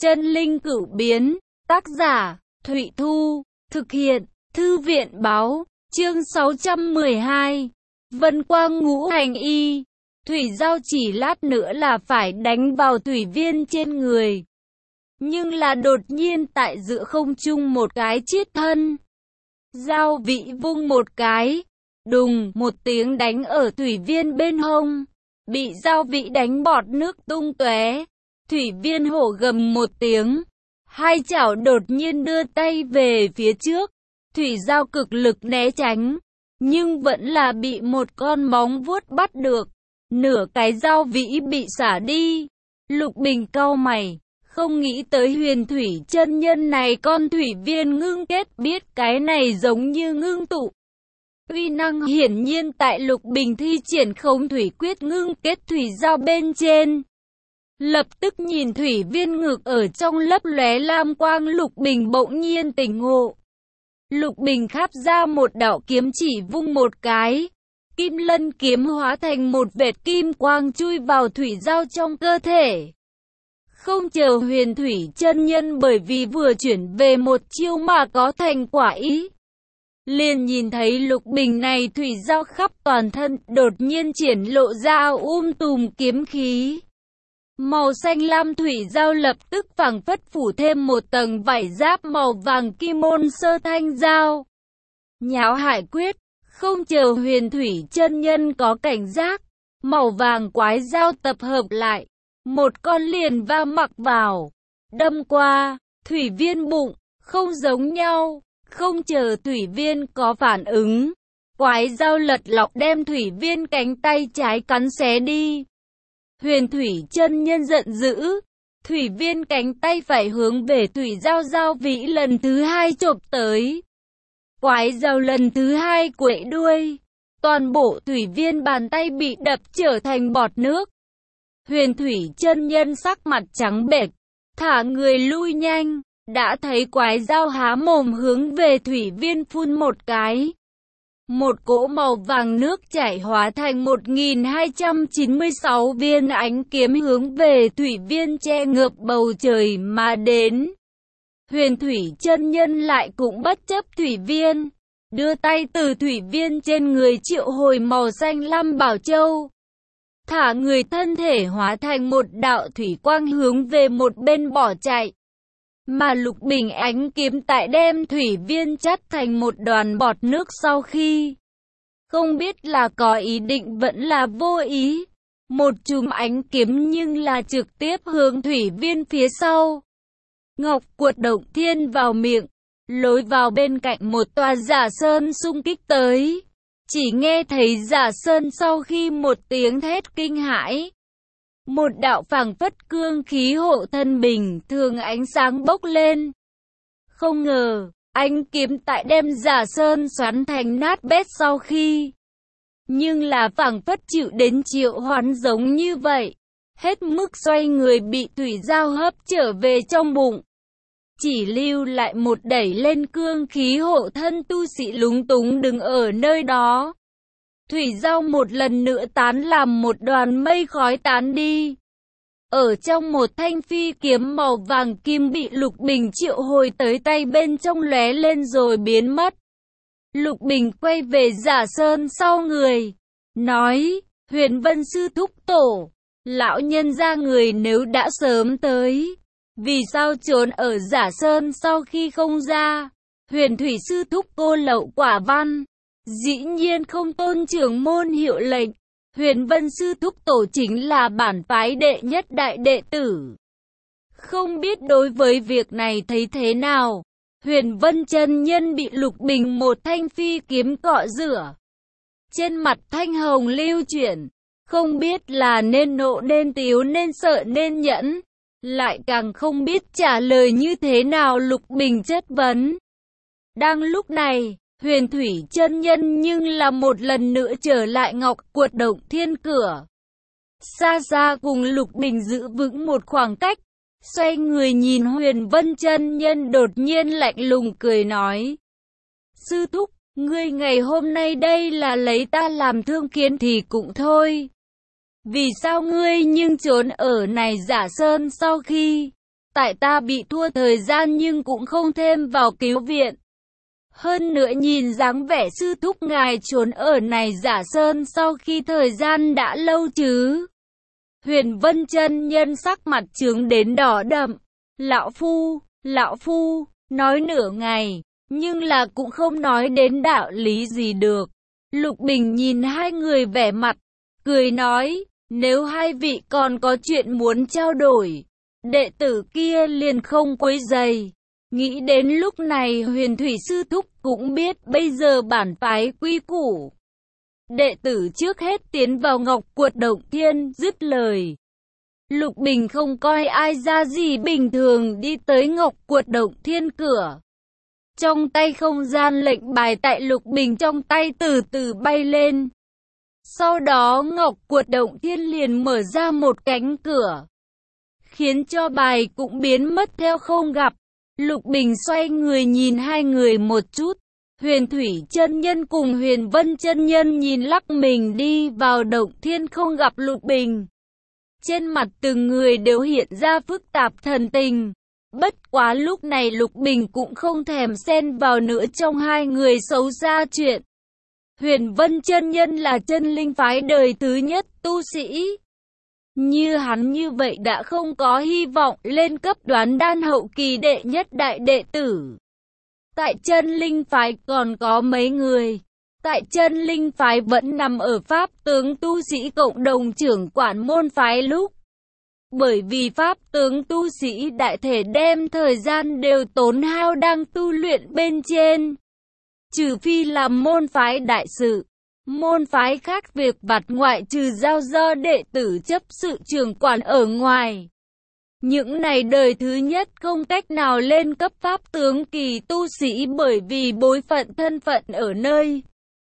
Chân linh cửu biến, tác giả, Thụy Thu, thực hiện, Thư viện báo, chương 612, Vân Quang Ngũ Hành Y. Thủy Giao chỉ lát nữa là phải đánh vào thủy viên trên người. Nhưng là đột nhiên tại giữa không trung một cái chiết thân. Giao Vĩ vung một cái, đùng một tiếng đánh ở thủy viên bên hông. Bị Giao Vĩ đánh bọt nước tung tóe. Thủy viên hổ gầm một tiếng, hai chảo đột nhiên đưa tay về phía trước. Thủy Giao cực lực né tránh, nhưng vẫn là bị một con móng vuốt bắt được. Nửa cái Giao Vĩ bị xả đi. Lục Bình cau mày, không nghĩ tới Huyền Thủy chân nhân này con thủy viên ngưng kết, biết cái này giống như ngưng tụ. Uy năng hiển nhiên tại Lục Bình thi triển Không Thủy Quyết ngưng kết Thủy Giao bên trên. Lập tức nhìn thủy viên ngực ở trong lấp lóe lam quang, Lục Bình bỗng nhiên tỉnh ngộ. Lục Bình khắp ra một đạo kiếm chỉ vung một cái. Kim lân kiếm hóa thành một vệt kim quang chui vào Thủy Giao trong cơ thể. Không chờ Huyền Thủy chân nhân bởi vì vừa chuyển về một chiêu mà có thành quả ý. Liền nhìn thấy Lục Bình này Thủy Giao khắp toàn thân đột nhiên triển lộ ra tùm kiếm khí. Màu xanh lam Thủy Giao lập tức phảng phất phủ thêm một tầng vảy giáp màu vàng kim môn sơ thanh giao. Nháo hải quyết, không chờ Huyền Thủy chân nhân có cảnh giác, màu vàng quái dao tập hợp lại, một con liền va mặc vào, đâm qua, thủy viên bụng, không giống nhau, không chờ thủy viên có phản ứng. Quái dao lật lọc đem thủy viên cánh tay trái cắn xé đi. Huyền Thủy chân nhân giận dữ, thủy viên cánh tay phải hướng về Thủy Giao Giao Vĩ lần thứ hai chộp tới. Quái dao lần thứ hai quậy đuôi, toàn bộ thủy viên bàn tay bị đập trở thành bọt nước. Huyền Thủy chân nhân sắc mặt trắng bệch, thả người lui nhanh, đã thấy quái dao há mồm hướng về thủy viên phun một cái. Một cỗ màu vàng nước chảy hóa thành 1296 viên ánh kiếm hướng về thủy viên che ngập bầu trời mà đến. Huyền Thủy chân nhân lại cũng bất chấp thủy viên, đưa tay từ thủy viên trên người triệu hồi màu xanh lam bảo châu. Thả người thân thể hóa thành một đạo thủy quang hướng về một bên bỏ chạy. Mà Lục Bình ánh kiếm tại đem thủy viên chắt thành một đoàn bọt nước sau khi. Không biết là có ý định vẫn là vô ý. Một chùm ánh kiếm nhưng là trực tiếp hướng thủy viên phía sau. Ngọc Cuột Động Thiên vào miệng, lối vào bên cạnh một tòa giả sơn xung kích tới. Chỉ nghe thấy giả sơn sau khi một tiếng thét kinh hãi. Một đạo phảng phất cương khí hộ thân bình thường ánh sáng bốc lên. Không ngờ, ánh kiếm tại đem giả sơn xoắn thành nát bét sau khi. Nhưng là phảng phất chịu đến triệu hoán giống như vậy. Hết mức xoay người bị Thủy Giao hấp trở về trong bụng. Chỉ lưu lại một đẩy lên cương khí hộ thân tu sĩ lúng túng đứng ở nơi đó. Thủy Giao một lần nữa tán làm một đoàn mây khói tán đi. Ở trong một thanh phi kiếm màu vàng kim bị Lục Bình triệu hồi tới tay bên trong lóe lên rồi biến mất. Lục Bình quay về giả sơn sau người, nói, Huyền Vân sư thúc tổ, lão nhân gia người nếu đã sớm tới, vì sao trốn ở giả sơn sau khi không ra? Huyền Thủy sư thúc cô lậu quả văn, dĩ nhiên không tôn trưởng môn hiệu lệnh. Huyền Vân sư thúc tổ chính là bản phái đệ nhất đại đệ tử. Không biết đối với việc này thấy thế nào? Huyền Vân chân nhân bị Lục Bình một thanh phi kiếm cọ rửa. Trên mặt thanh hồng lưu chuyển, không biết là nên nộ nên tiếu nên sợ nên nhẫn. Lại càng không biết trả lời như thế nào Lục Bình chất vấn. Đang lúc này, Huyền Thủy chân nhân nhưng là một lần nữa trở lại Ngọc Cuột Động Thiên cửa. Xa xa cùng Lục Bình giữ vững một khoảng cách, xoay người nhìn Huyền Vân chân nhân đột nhiên lạnh lùng cười nói. Sư thúc, ngươi ngày hôm nay đây là lấy ta làm thương kiến thì cũng thôi. Vì sao ngươi nhưng trốn ở này giả sơn sau khi? Tại ta bị thua thời gian nhưng cũng không thêm vào cứu viện. Hơn nữa nhìn dáng vẻ sư thúc ngài trốn ở này Giả Sơn sau khi thời gian đã lâu chứ. Huyền Vân chân nhân sắc mặt chướng đến đỏ đậm. Lão Phu, nói nửa ngày, nhưng là cũng không nói đến đạo lý gì được. Lục Bình nhìn hai người vẻ mặt, cười nói, nếu hai vị còn có chuyện muốn trao đổi, đệ tử kia liền không quấy rầy. Nghĩ đến lúc này Huyền Thủy sư thúc cũng biết bây giờ bản phái quy củ. Đệ tử trước hết tiến vào Ngọc Cuột Động Thiên, dứt lời. Lục Bình không coi ai ra gì bình thường đi tới Ngọc Cuột Động Thiên cửa. Trong tay không gian lệnh bài tại Lục Bình trong tay từ từ bay lên. Sau đó Ngọc Cuột Động Thiên liền mở ra một cánh cửa, khiến cho bài cũng biến mất theo không gặp. Lục Bình xoay người nhìn hai người một chút. Huyền Thủy chân nhân cùng Huyền Vân chân nhân nhìn lắc mình đi vào động thiên không gặp Lục Bình. Trên mặt từng người đều hiện ra phức tạp thần tình. Bất quá lúc này Lục Bình cũng không thèm xen vào nữa trong hai người xấu xa chuyện. Huyền Vân chân nhân là chân linh phái đời thứ nhất tu sĩ. Như hắn như vậy đã không có hy vọng lên cấp đoán đan hậu kỳ đệ nhất đại đệ tử. Tại chân linh phái còn có mấy người. Tại chân linh phái vẫn nằm ở pháp tướng tu sĩ cộng đồng trưởng quản môn phái lúc. Bởi vì pháp tướng tu sĩ đại thể đem thời gian đều tốn hao đang tu luyện bên trên. Trừ phi làm môn phái đại sự. Môn phái khác việc vặt ngoại trừ giao do đệ tử chấp sự trưởng quản ở ngoài. Những này đời thứ nhất không cách nào lên cấp pháp tướng kỳ tu sĩ bởi vì bối phận thân phận ở nơi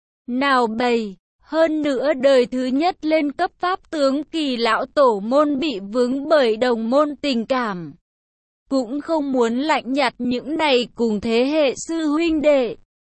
nào bầy. Hơn nữa đời thứ nhất lên cấp pháp tướng kỳ lão tổ môn bị vướng bởi đồng môn tình cảm. Cũng không muốn lạnh nhạt những này cùng thế hệ sư huynh đệ.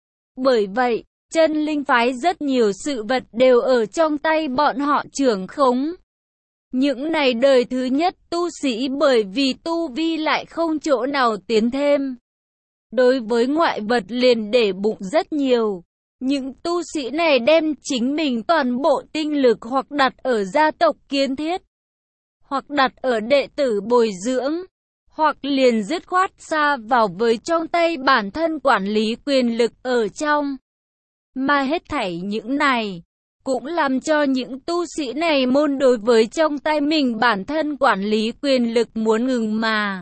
Bởi vậy, chân linh phái rất nhiều sự vật đều ở trong tay bọn họ trưởng khống. Những này đời thứ nhất tu sĩ bởi vì tu vi lại không chỗ nào tiến thêm. Đối với ngoại vật liền để bụng rất nhiều. Những tu sĩ này đem chính mình toàn bộ tinh lực hoặc đặt ở gia tộc kiến thiết, hoặc đặt ở đệ tử bồi dưỡng, hoặc liền dứt khoát xa vào với trong tay bản thân quản lý quyền lực ở trong. Mà hết thảy những này cũng làm cho những tu sĩ này môn đối với trong tay mình bản thân quản lý quyền lực muốn ngừng mà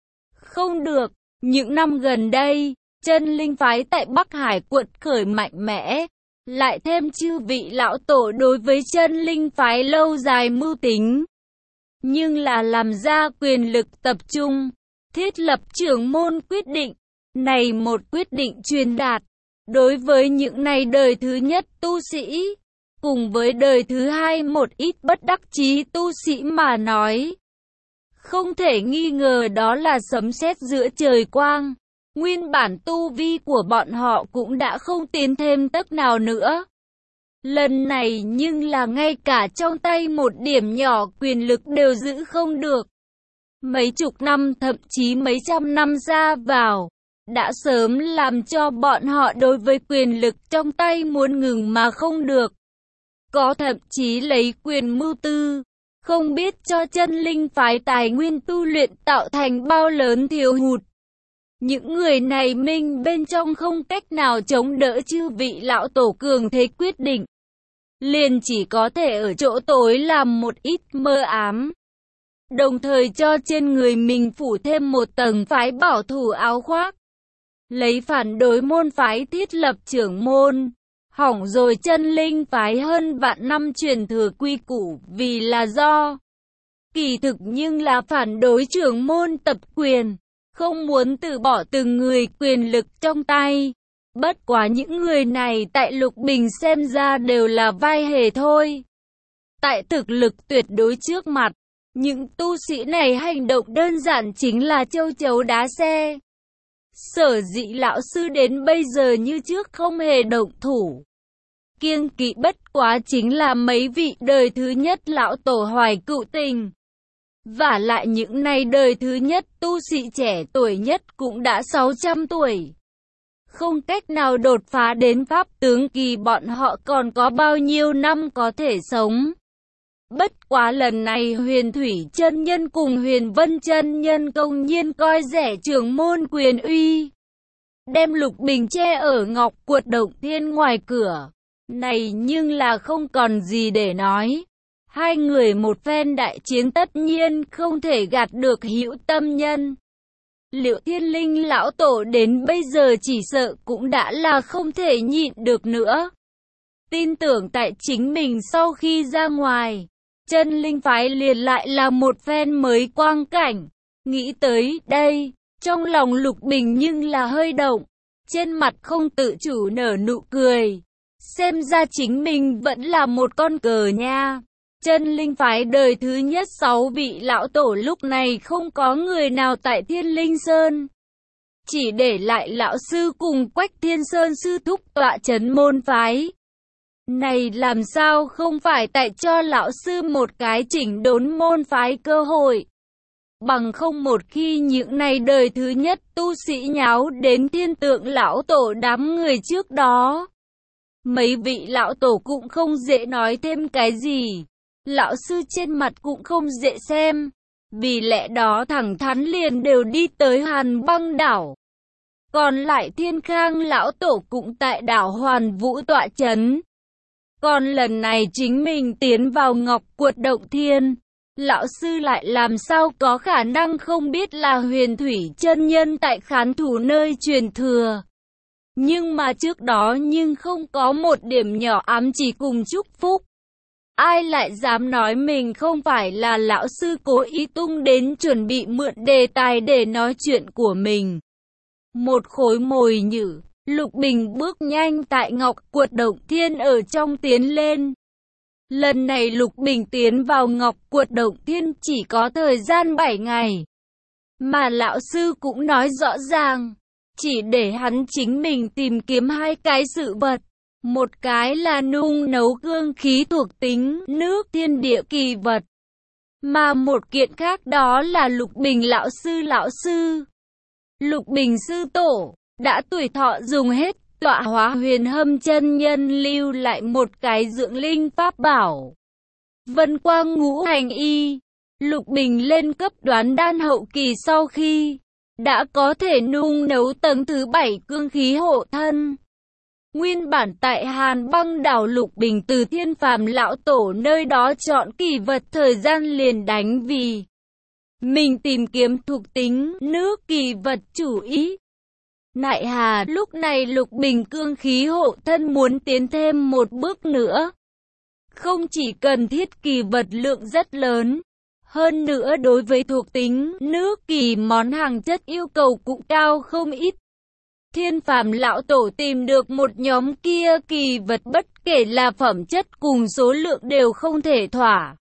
không được. Những năm gần đây, chân linh phái tại Bắc Hải quật khởi mạnh mẽ, lại thêm chư vị lão tổ đối với chân linh phái lâu dài mưu tính. Nhưng là làm ra quyền lực tập trung, thiết lập trưởng môn quyết định, này một quyết định truyền đạt. Đối với những này đời thứ nhất tu sĩ, cùng với đời thứ hai một ít bất đắc chí tu sĩ mà nói. Không thể nghi ngờ đó là sấm sét giữa trời quang. Nguyên bản tu vi của bọn họ cũng đã không tiến thêm tấc nào nữa. Lần này nhưng là ngay cả trong tay một điểm nhỏ quyền lực đều giữ không được. Mấy chục năm thậm chí mấy trăm năm ra vào, đã sớm làm cho bọn họ đối với quyền lực trong tay muốn ngừng mà không được. Có thậm chí lấy quyền mưu tư, không biết cho chân linh phái tài nguyên tu luyện tạo thành bao lớn thiếu hụt. Những người này mình bên trong không cách nào chống đỡ chư vị lão tổ cường thế quyết định. Liền chỉ có thể ở chỗ tối làm một ít mơ ám. Đồng thời cho trên người mình phủ thêm một tầng phái bảo thủ áo khoác. Lấy phản đối môn phái thiết lập trưởng môn. Hỏng rồi chân linh phái hơn vạn năm truyền thừa quy củ vì là do. Kỳ thực nhưng là phản đối trưởng môn tập quyền. Không muốn từ bỏ từng người quyền lực trong tay. Bất quá những người này tại Lục Bình xem ra đều là vai hề thôi. Tại thực lực tuyệt đối trước mặt, những tu sĩ này hành động đơn giản chính là châu chấu đá xe. Sở dĩ lão sư đến bây giờ như trước không hề động thủ. Kiêng kỵ bất quá chính là mấy vị đời thứ nhất lão tổ hoài cựu tình. Vả lại những này đời thứ nhất tu sĩ trẻ tuổi nhất cũng đã 600 tuổi. Không cách nào đột phá đến pháp tướng kỳ, bọn họ còn có bao nhiêu năm có thể sống. Bất quá lần này Huyền Thủy chân nhân cùng Huyền Vân chân nhân công nhiên coi rẻ trưởng môn quyền uy, đem Lục Bình che ở Ngọc Cuột Động Thiên ngoài cửa. Này nhưng là không còn gì để nói. Hai người một phen đại chiến tất nhiên không thể gạt được hữu tâm nhân. Liệu Thiên Linh lão tổ đến bây giờ chỉ sợ cũng đã là không thể nhịn được nữa. Tin tưởng tại chính mình sau khi ra ngoài, chân linh phái liền lại là một phen mới quang cảnh. Nghĩ tới đây, trong lòng Lục Bình nhưng là hơi động, trên mặt không tự chủ nở nụ cười. Xem ra chính mình vẫn là một con cờ nha. Chân linh phái đời thứ nhất 6 vị lão tổ lúc này không có người nào tại Thiên Linh Sơn. Chỉ để lại lão sư cùng Quách Thiên Sơn sư thúc tọa trấn môn phái. Này làm sao không phải tại cho lão sư một cái chỉnh đốn môn phái cơ hội. Bằng không một khi những này đời thứ nhất tu sĩ nháo đến thiên tượng lão tổ đám người trước đó. Mấy vị lão tổ cũng không dễ nói thêm cái gì. Lão sư trên mặt cũng không dễ xem. Vì lẽ đó thẳng thắn liền đều đi tới Hàn Băng đảo. Còn lại Thiên Khang lão tổ cũng tại đảo Hoàn Vũ tọa trấn. Còn lần này chính mình tiến vào Ngọc Cuột Động Thiên. Lão sư lại làm sao có khả năng không biết là Huyền Thủy chân nhân tại Khán Thủ nơi truyền thừa. Nhưng mà trước đó nhưng không có một điểm nhỏ ám chỉ cùng chúc phúc. Ai lại dám nói mình không phải là lão sư cố ý tung đến chuẩn bị mượn đề tài để nói chuyện của mình. Một khối mồi nhử, Lục Bình bước nhanh tại Ngọc Cuột Động Thiên ở trong tiến lên. Lần này Lục Bình tiến vào Ngọc Cuột Động Thiên chỉ có thời gian 7 ngày. Mà lão sư cũng nói rõ ràng, chỉ để hắn chính mình tìm kiếm hai cái sự vật. Một cái là nung nấu cương khí thuộc tính nước thiên địa kỳ vật. Mà một kiện khác đó là Lục Bình lão sư. Lục Bình sư tổ đã tuổi thọ dùng hết, tọa hóa Huyền Hâm chân nhân lưu lại một cái dưỡng linh pháp bảo. Vân Quang Ngũ Hành Y. Lục Bình lên cấp đoán đan hậu kỳ sau khi đã có thể nung nấu tầng thứ 7 cương khí hộ thân. Nguyên bản tại Hàn Băng đảo, Lục Bình từ Thiên Phàm lão tổ nơi đó chọn kỳ vật, thời gian liền đánh vì mình tìm kiếm thuộc tính nước kỳ vật chủ ý. Nại hà, lúc này Lục Bình cương khí hộ thân muốn tiến thêm một bước nữa. Không chỉ cần thiết kỳ vật lượng rất lớn, hơn nữa đối với thuộc tính nước kỳ món hàng chất yêu cầu cũng cao không ít. Thiên Phàm lão tổ tìm được một nhóm kia kỳ vật, bất kể là phẩm chất cùng số lượng đều không thể thỏa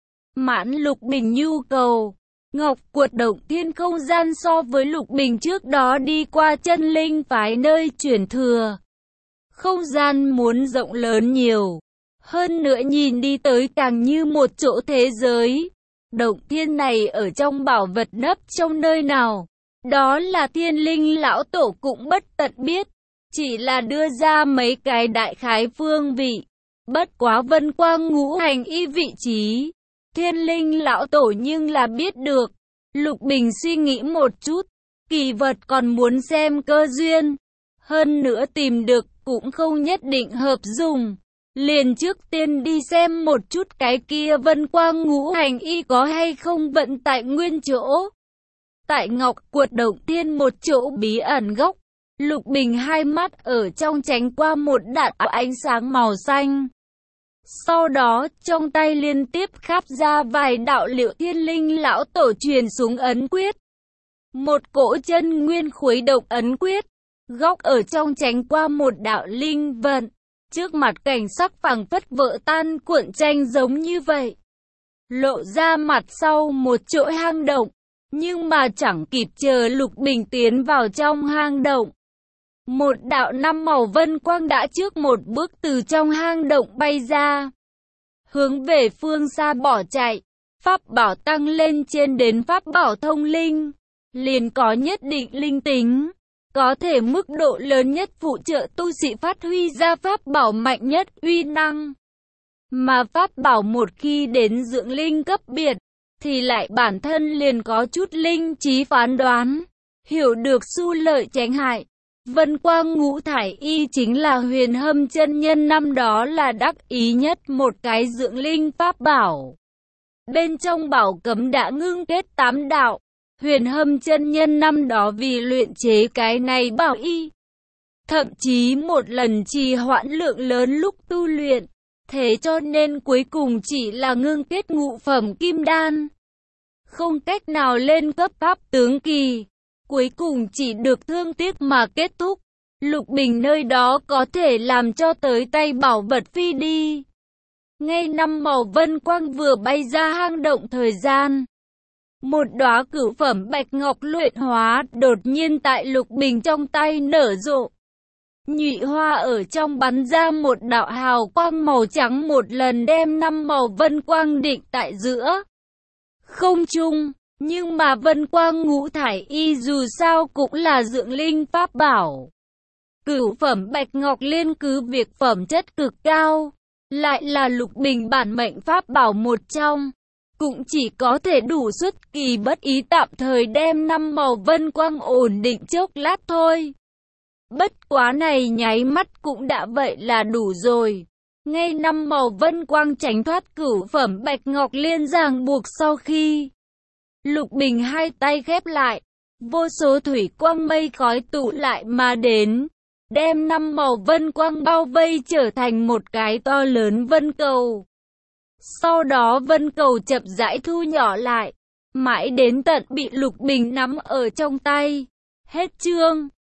mãn Lục Bình nhu cầu. Ngọc Cuột Động Thiên không gian so với Lục Bình trước đó đi qua chân linh phái nơi truyền thừa, không gian muốn rộng lớn nhiều. Hơn nữa nhìn đi tới càng như một chỗ thế giới. Động thiên này ở trong bảo vật nấp trong nơi nào? Đó là Thiên Linh lão tổ cũng bất tận biết, chỉ là đưa ra mấy cái đại khái phương vị. Bất quá Vân Quang Ngũ Hành Y vị trí, Thiên Linh lão tổ nhưng là biết được. Lục Bình suy nghĩ một chút, kỳ vật còn muốn xem cơ duyên. Hơn nữa tìm được cũng không nhất định hợp dùng. Liền trước tiên đi xem một chút cái kia Vân Quang Ngũ Hành Y có hay không vận tại nguyên chỗ. Tại Ngọc Cuột Động Thiên một chỗ bí ẩn góc, Lục Bình hai mắt ở trong tránh qua một đạo ánh sáng màu xanh. Sau đó trong tay liên tiếp khắp ra vài đạo liệu Thiên Linh lão tổ truyền xuống ấn quyết. Một cỗ chân nguyên khuấy động ấn quyết, góc ở trong tránh qua một đạo linh vận. Trước mặt cảnh sắc phảng phất vỡ tan cuộn tranh giống như vậy. Lộ ra mặt sau một chỗ hang động. Nhưng mà chẳng kịp chờ Lục Bình tiến vào trong hang động, một đạo năm màu vân quang đã trước một bước từ trong hang động bay ra, hướng về phương xa bỏ chạy. pháp bảo tăng lên trên đến pháp bảo thông linh, liền có nhất định linh tính, có thể mức độ lớn nhất phụ trợ tu sĩ phát huy ra pháp bảo mạnh nhất uy năng. Mà pháp bảo một khi đến dưỡng linh cấp biệt, thì lại bản thân liền có chút linh trí phán đoán, hiểu được xu lợi tránh hại. Vân Quang Ngũ Thải Y chính là Huyền Hâm chân nhân năm đó là đắc ý nhất một cái dưỡng linh pháp bảo. Bên trong bảo cấm đã ngưng kết 8 đạo, Huyền Hâm chân nhân năm đó vì luyện chế cái này bảo y, thậm chí một lần trì hoãn lượng lớn lúc tu luyện, thế cho nên cuối cùng chỉ là ngưng kết ngũ phẩm kim đan, không cách nào lên cấp pháp tướng kỳ, cuối cùng chỉ được thương tiếc mà kết thúc. Lục Bình nơi đó có thể làm cho tới tay bảo vật phi đi. Ngay năm màu vân quang vừa bay ra hang động thời gian, một đóa cửu phẩm bạch ngọc luyện hóa đột nhiên tại Lục Bình trong tay nở rộ. Nhụy hoa ở trong bắn ra một đạo hào quang màu trắng, một lần đem 5 màu vân quang định tại giữa không trung. Nhưng mà Vân Quang Ngũ Thải Y dù sao cũng là dưỡng linh pháp bảo. Cửu phẩm bạch ngọc liên cứ việc phẩm chất cực cao, lại là Lục Bình bản mệnh pháp bảo một trong, cũng chỉ có thể đủ xuất kỳ bất ý tạm thời đem 5 màu vân quang ổn định chốc lát thôi. Bất quá này nháy mắt cũng đã vậy là đủ rồi. Ngay 5 màu vân quang tránh thoát cửu phẩm bạch ngọc liên ràng buộc sau khi Lục Bình hai tay khép lại, vô số thủy quang mây khói tụ lại mà đến, đem 5 màu vân quang bao vây trở thành một cái to lớn vân cầu. Sau đó vân cầu chậm rãi thu nhỏ lại, mãi đến tận bị Lục Bình nắm ở trong tay. Hết chương.